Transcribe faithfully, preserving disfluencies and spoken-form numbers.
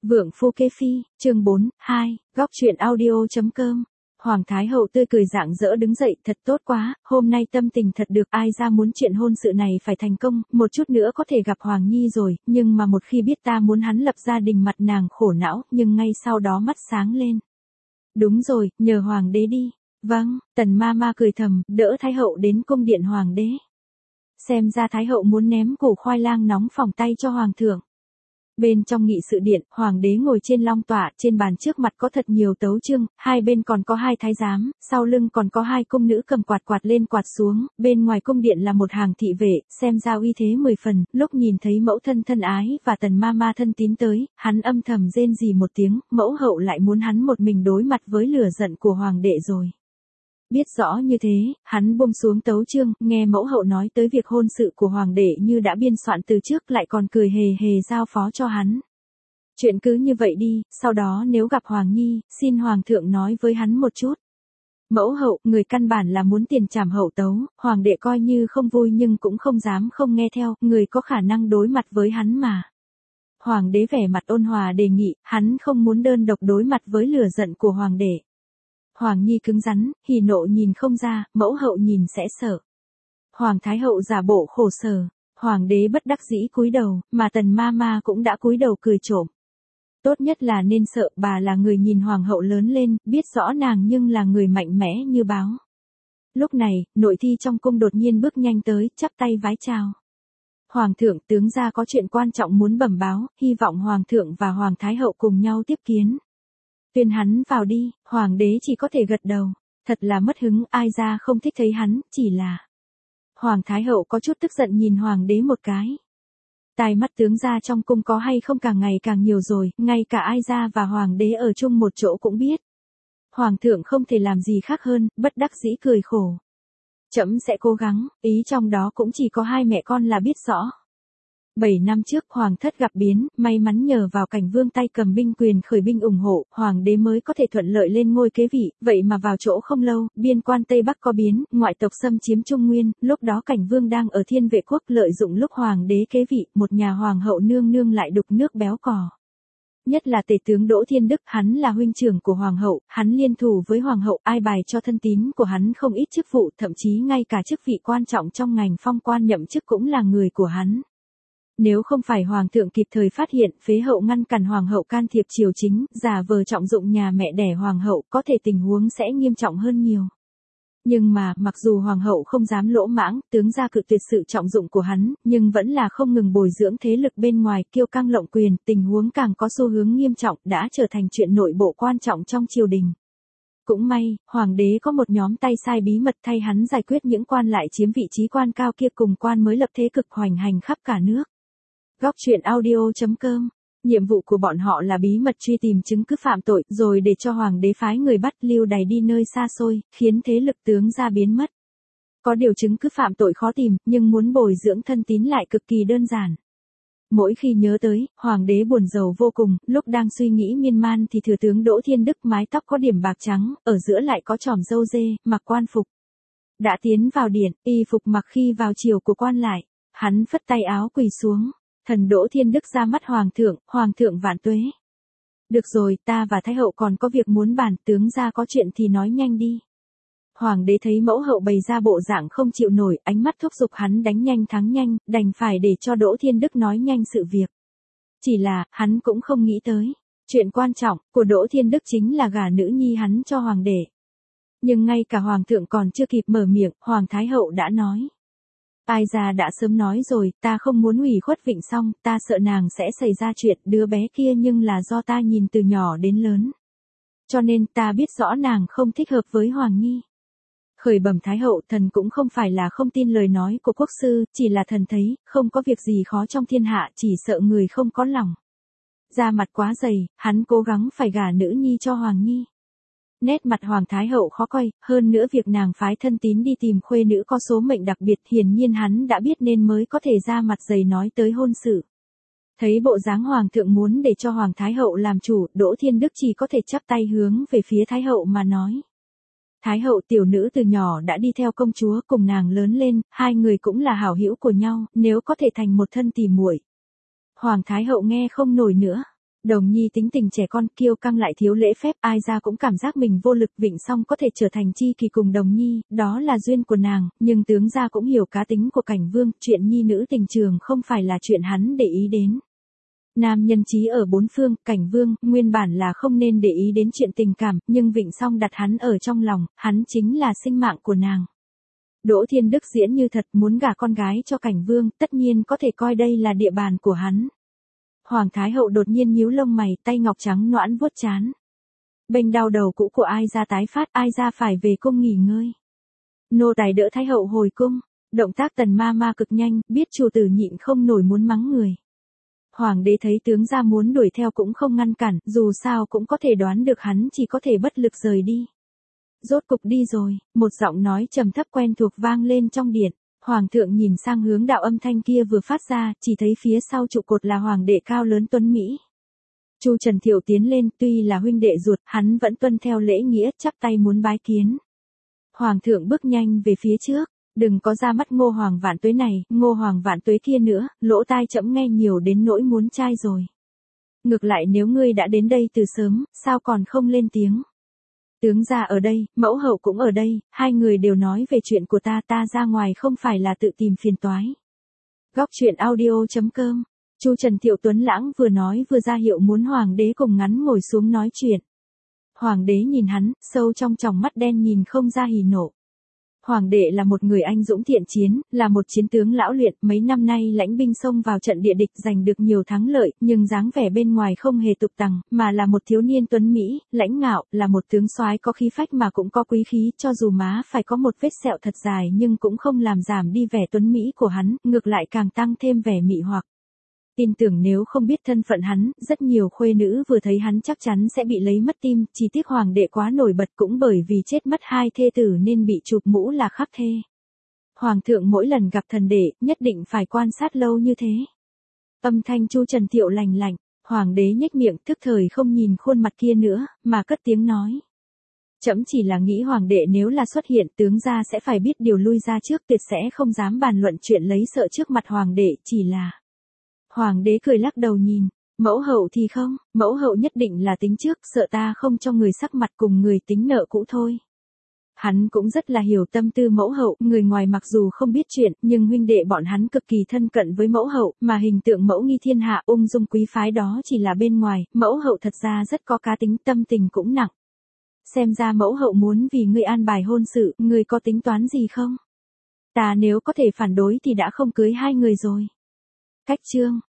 Vượng phu kế phi, chương bốn, hai, góc truyện audio.com. Hoàng Thái Hậu tươi cười rạng rỡ đứng dậy, thật tốt quá, hôm nay tâm tình thật được, ai ra muốn chuyện hôn sự này phải thành công, một chút nữa có thể gặp Hoàng Nhi rồi, nhưng mà một khi biết ta muốn hắn lập gia đình mặt nàng khổ não, nhưng ngay sau đó mắt sáng lên. Đúng rồi, nhờ Hoàng đế đi. Vâng, Tần ma ma cười thầm, đỡ Thái Hậu đến cung điện Hoàng đế. Xem ra Thái Hậu muốn ném củ khoai lang nóng phỏng tay cho Hoàng thượng. Bên trong nghị sự điện, Hoàng đế ngồi trên long tọa, trên bàn trước mặt có thật nhiều tấu chương, hai bên còn có hai thái giám, sau lưng còn có hai cung nữ cầm quạt quạt lên quạt xuống, bên ngoài cung điện là một hàng thị vệ, xem ra uy thế mười phần, lúc nhìn thấy mẫu thân thân ái và Tần ma ma thân tín tới, hắn âm thầm rên rỉ một tiếng, mẫu hậu lại muốn hắn một mình đối mặt với lửa giận của Hoàng đệ rồi. Biết rõ như thế, hắn buông xuống tấu chương, nghe mẫu hậu nói tới việc hôn sự của Hoàng đệ như đã biên soạn từ trước lại còn cười hề hề giao phó cho hắn. Chuyện cứ như vậy đi, sau đó nếu gặp Hoàng Nhi, xin Hoàng thượng nói với hắn một chút. Mẫu hậu, người căn bản là muốn tiền trảm hậu tấu, Hoàng đệ coi như không vui nhưng cũng không dám không nghe theo, người có khả năng đối mặt với hắn mà. Hoàng đế vẻ mặt ôn hòa đề nghị, hắn không muốn đơn độc đối mặt với lửa giận của Hoàng đệ. Hoàng Nhi cứng rắn, hỉ nộ nhìn không ra, mẫu hậu nhìn sẽ sợ. Hoàng Thái Hậu giả bộ khổ sở, Hoàng đế bất đắc dĩ cúi đầu, mà Tần ma ma cũng đã cúi đầu cười trộm. Tốt nhất là nên sợ, bà là người nhìn Hoàng hậu lớn lên, biết rõ nàng nhưng là người mạnh mẽ như báo. Lúc này, nội thi trong cung đột nhiên bước nhanh tới, chắp tay vái chào. Hoàng thượng, tướng gia có chuyện quan trọng muốn bẩm báo, hy vọng Hoàng thượng và Hoàng Thái Hậu cùng nhau tiếp kiến. Tuyên hắn vào đi, Hoàng đế chỉ có thể gật đầu. Thật là mất hứng, ai ra không thích thấy hắn, chỉ là... Hoàng Thái Hậu có chút tức giận nhìn Hoàng đế một cái. Tai mắt tướng gia trong cung có hay không càng ngày càng nhiều rồi, ngay cả ai ra và Hoàng đế ở chung một chỗ cũng biết. Hoàng thượng không thể làm gì khác hơn, bất đắc dĩ cười khổ. Trẫm sẽ cố gắng, ý trong đó cũng chỉ có hai mẹ con là biết rõ. Bảy năm trước Hoàng thất gặp biến, may mắn nhờ vào Cảnh Vương tay cầm binh quyền khởi binh ủng hộ, Hoàng đế mới có thể thuận lợi lên ngôi kế vị, vậy mà vào chỗ không lâu, biên quan Tây Bắc có biến, ngoại tộc xâm chiếm Trung Nguyên, lúc đó Cảnh Vương đang ở Thiên Vệ quốc lợi dụng lúc Hoàng đế kế vị, một nhà Hoàng hậu nương nương lại đục nước béo cò. Nhất là tể tướng Đỗ Thiên Đức, hắn là huynh trưởng của Hoàng hậu, hắn liên thủ với Hoàng hậu, ai bài cho thân tín của hắn không ít chức vụ, thậm chí ngay cả chức vị quan trọng trong ngành phong quan nhậm chức cũng là người của hắn. Nếu không phải Hoàng thượng kịp thời phát hiện, phế hậu ngăn cản Hoàng hậu can thiệp triều chính, giả vờ trọng dụng nhà mẹ đẻ Hoàng hậu, có thể tình huống sẽ nghiêm trọng hơn nhiều. Nhưng mà, mặc dù Hoàng hậu không dám lỗ mãng, tướng gia cự tuyệt sự trọng dụng của hắn, nhưng vẫn là không ngừng bồi dưỡng thế lực bên ngoài, kiêu căng lộng quyền, tình huống càng có xu hướng nghiêm trọng, đã trở thành chuyện nội bộ quan trọng trong triều đình. Cũng may, Hoàng đế có một nhóm tay sai bí mật thay hắn giải quyết những quan lại chiếm vị trí quan cao kia cùng quan mới lập thế cực hoành hành khắp cả nước. Góc truyện audio.com. Nhiệm vụ của bọn họ là bí mật truy tìm chứng cứ phạm tội, rồi để cho Hoàng đế phái người bắt lưu đày đi nơi xa xôi, khiến thế lực tướng gia biến mất. Có điều chứng cứ phạm tội khó tìm, nhưng muốn bồi dưỡng thân tín lại cực kỳ đơn giản. Mỗi khi nhớ tới, Hoàng đế buồn rầu vô cùng, lúc đang suy nghĩ miên man thì thừa tướng Đỗ Thiên Đức mái tóc có điểm bạc trắng, ở giữa lại có chòm râu dê, mặc quan phục. Đã tiến vào điện, y phục mặc khi vào triều của quan lại, hắn phất tay áo quỳ xuống. Thần Đỗ Thiên Đức ra mắt Hoàng thượng, Hoàng thượng vạn tuế. Được rồi, ta và Thái hậu còn có việc muốn bàn, tướng gia có chuyện thì nói nhanh đi. Hoàng đế thấy mẫu hậu bày ra bộ dạng không chịu nổi, ánh mắt thúc giục hắn đánh nhanh thắng nhanh, đành phải để cho Đỗ Thiên Đức nói nhanh sự việc. Chỉ là, hắn cũng không nghĩ tới. Chuyện quan trọng của Đỗ Thiên Đức chính là gả nữ nhi hắn cho Hoàng đệ. Nhưng ngay cả Hoàng thượng còn chưa kịp mở miệng, Hoàng Thái hậu đã nói. Ai ra đã sớm nói rồi, ta không muốn ủy khuất Vịnh Song, ta sợ nàng sẽ xảy ra chuyện, đứa bé kia nhưng là do ta nhìn từ nhỏ đến lớn. Cho nên ta biết rõ nàng không thích hợp với Hoàng Nhi. Khởi bẩm Thái hậu, thần cũng không phải là không tin lời nói của quốc sư, chỉ là thần thấy, không có việc gì khó trong thiên hạ, chỉ sợ người không có lòng. Da mặt quá dày, hắn cố gắng phải gả nữ nhi cho Hoàng Nhi. Nét mặt Hoàng Thái hậu khó coi, hơn nữa việc nàng phái thân tín đi tìm khuê nữ có số mệnh đặc biệt, hiển nhiên hắn đã biết nên mới có thể ra mặt dày nói tới hôn sự. Thấy bộ dáng Hoàng thượng muốn để cho Hoàng Thái hậu làm chủ, Đỗ Thiên Đức chỉ có thể chắp tay hướng về phía Thái hậu mà nói. Thái hậu, tiểu nữ từ nhỏ đã đi theo công chúa, cùng nàng lớn lên, hai người cũng là hảo hữu của nhau, nếu có thể thành một thân tỉ muội. Hoàng Thái hậu nghe không nổi nữa. Đồng Nhi tính tình trẻ con, kiêu căng lại thiếu lễ phép, ai ra cũng cảm giác mình vô lực. Vịnh Song có thể trở thành chi kỷ cùng Đồng Nhi, đó là duyên của nàng, nhưng tướng gia cũng hiểu cá tính của Cảnh Vương, chuyện nhi nữ tình trường không phải là chuyện hắn để ý đến. Nam nhân trí ở bốn phương, Cảnh Vương, nguyên bản là không nên để ý đến chuyện tình cảm, nhưng Vịnh Song đặt hắn ở trong lòng, hắn chính là sinh mạng của nàng. Đỗ Thiên Đức diễn như thật, muốn gả con gái cho Cảnh Vương, tất nhiên có thể coi đây là địa bàn của hắn. Hoàng Thái Hậu đột nhiên nhíu lông mày, tay ngọc trắng nõn vuốt trán. Bênh đau đầu cũ của ai ra tái phát, ai ra phải về cung nghỉ ngơi. Nô tài đỡ Thái Hậu hồi cung, động tác Tần ma ma cực nhanh, biết chủ tử nhịn không nổi muốn mắng người. Hoàng đế thấy tướng gia muốn đuổi theo cũng không ngăn cản, dù sao cũng có thể đoán được hắn chỉ có thể bất lực rời đi. Rốt cục đi rồi, một giọng nói trầm thấp quen thuộc vang lên trong điện. Hoàng thượng nhìn sang hướng đạo âm thanh kia vừa phát ra, chỉ thấy phía sau trụ cột là hoàng đệ cao lớn tuấn Mỹ. Chu Trần Thiệu tiến lên, tuy là huynh đệ ruột, hắn vẫn tuân theo lễ nghĩa, chắp tay muốn bái kiến. Hoàng thượng bước nhanh về phía trước, đừng có ra mắt Ngô Hoàng Vạn Tuế này, Ngô Hoàng Vạn Tuế kia nữa, lỗ tai trẫm nghe nhiều đến nỗi muốn chai rồi. Ngược lại nếu ngươi đã đến đây từ sớm, sao còn không lên tiếng? Tướng gia ở đây, mẫu hậu cũng ở đây, hai người đều nói về chuyện của ta, ta ra ngoài không phải là tự tìm phiền toái. Góc truyện audio chấm com. Chu Trần Thiệu Tuấn Lãng vừa nói vừa ra hiệu muốn hoàng đế cùng ngắn ngồi xuống nói chuyện. Hoàng đế nhìn hắn, sâu trong tròng mắt đen nhìn không ra hỉ nộ. Hoàng đệ là một người anh dũng thiện chiến, là một chiến tướng lão luyện, mấy năm nay lãnh binh xông vào trận địa địch giành được nhiều thắng lợi, nhưng dáng vẻ bên ngoài không hề tục tằng, mà là một thiếu niên tuấn mỹ, lãnh ngạo, là một tướng soái có khí phách mà cũng có quý khí, cho dù má phải có một vết sẹo thật dài nhưng cũng không làm giảm đi vẻ tuấn mỹ của hắn, ngược lại càng tăng thêm vẻ mị hoặc. Tin tưởng nếu không biết thân phận hắn, rất nhiều khuê nữ vừa thấy hắn chắc chắn sẽ bị lấy mất tim, chỉ tiếc hoàng đệ quá nổi bật cũng bởi vì chết mất hai thê tử nên bị chụp mũ là khắc thê. Hoàng thượng mỗi lần gặp thần đệ, nhất định phải quan sát lâu như thế. Âm thanh Chu Trần Thiệu lành lạnh, hoàng đế nhếch miệng, thức thời không nhìn khuôn mặt kia nữa, mà cất tiếng nói. Trẫm chỉ là nghĩ hoàng đệ nếu là xuất hiện, tướng gia sẽ phải biết điều lui ra trước, tuyệt sẽ không dám bàn luận chuyện lấy sợ trước mặt hoàng đệ, chỉ là... Hoàng đế cười lắc đầu nhìn, mẫu hậu thì không, mẫu hậu nhất định là tính trước, sợ ta không cho người sắc mặt cùng người tính nợ cũ thôi. Hắn cũng rất là hiểu tâm tư mẫu hậu, người ngoài mặc dù không biết chuyện, nhưng huynh đệ bọn hắn cực kỳ thân cận với mẫu hậu, mà hình tượng mẫu nghi thiên hạ ung dung quý phái đó chỉ là bên ngoài, mẫu hậu thật ra rất có cá tính, tâm tình cũng nặng. Xem ra mẫu hậu muốn vì ngươi an bài hôn sự, ngươi có tính toán gì không? Ta nếu có thể phản đối thì đã không cưới hai người rồi. Cách chương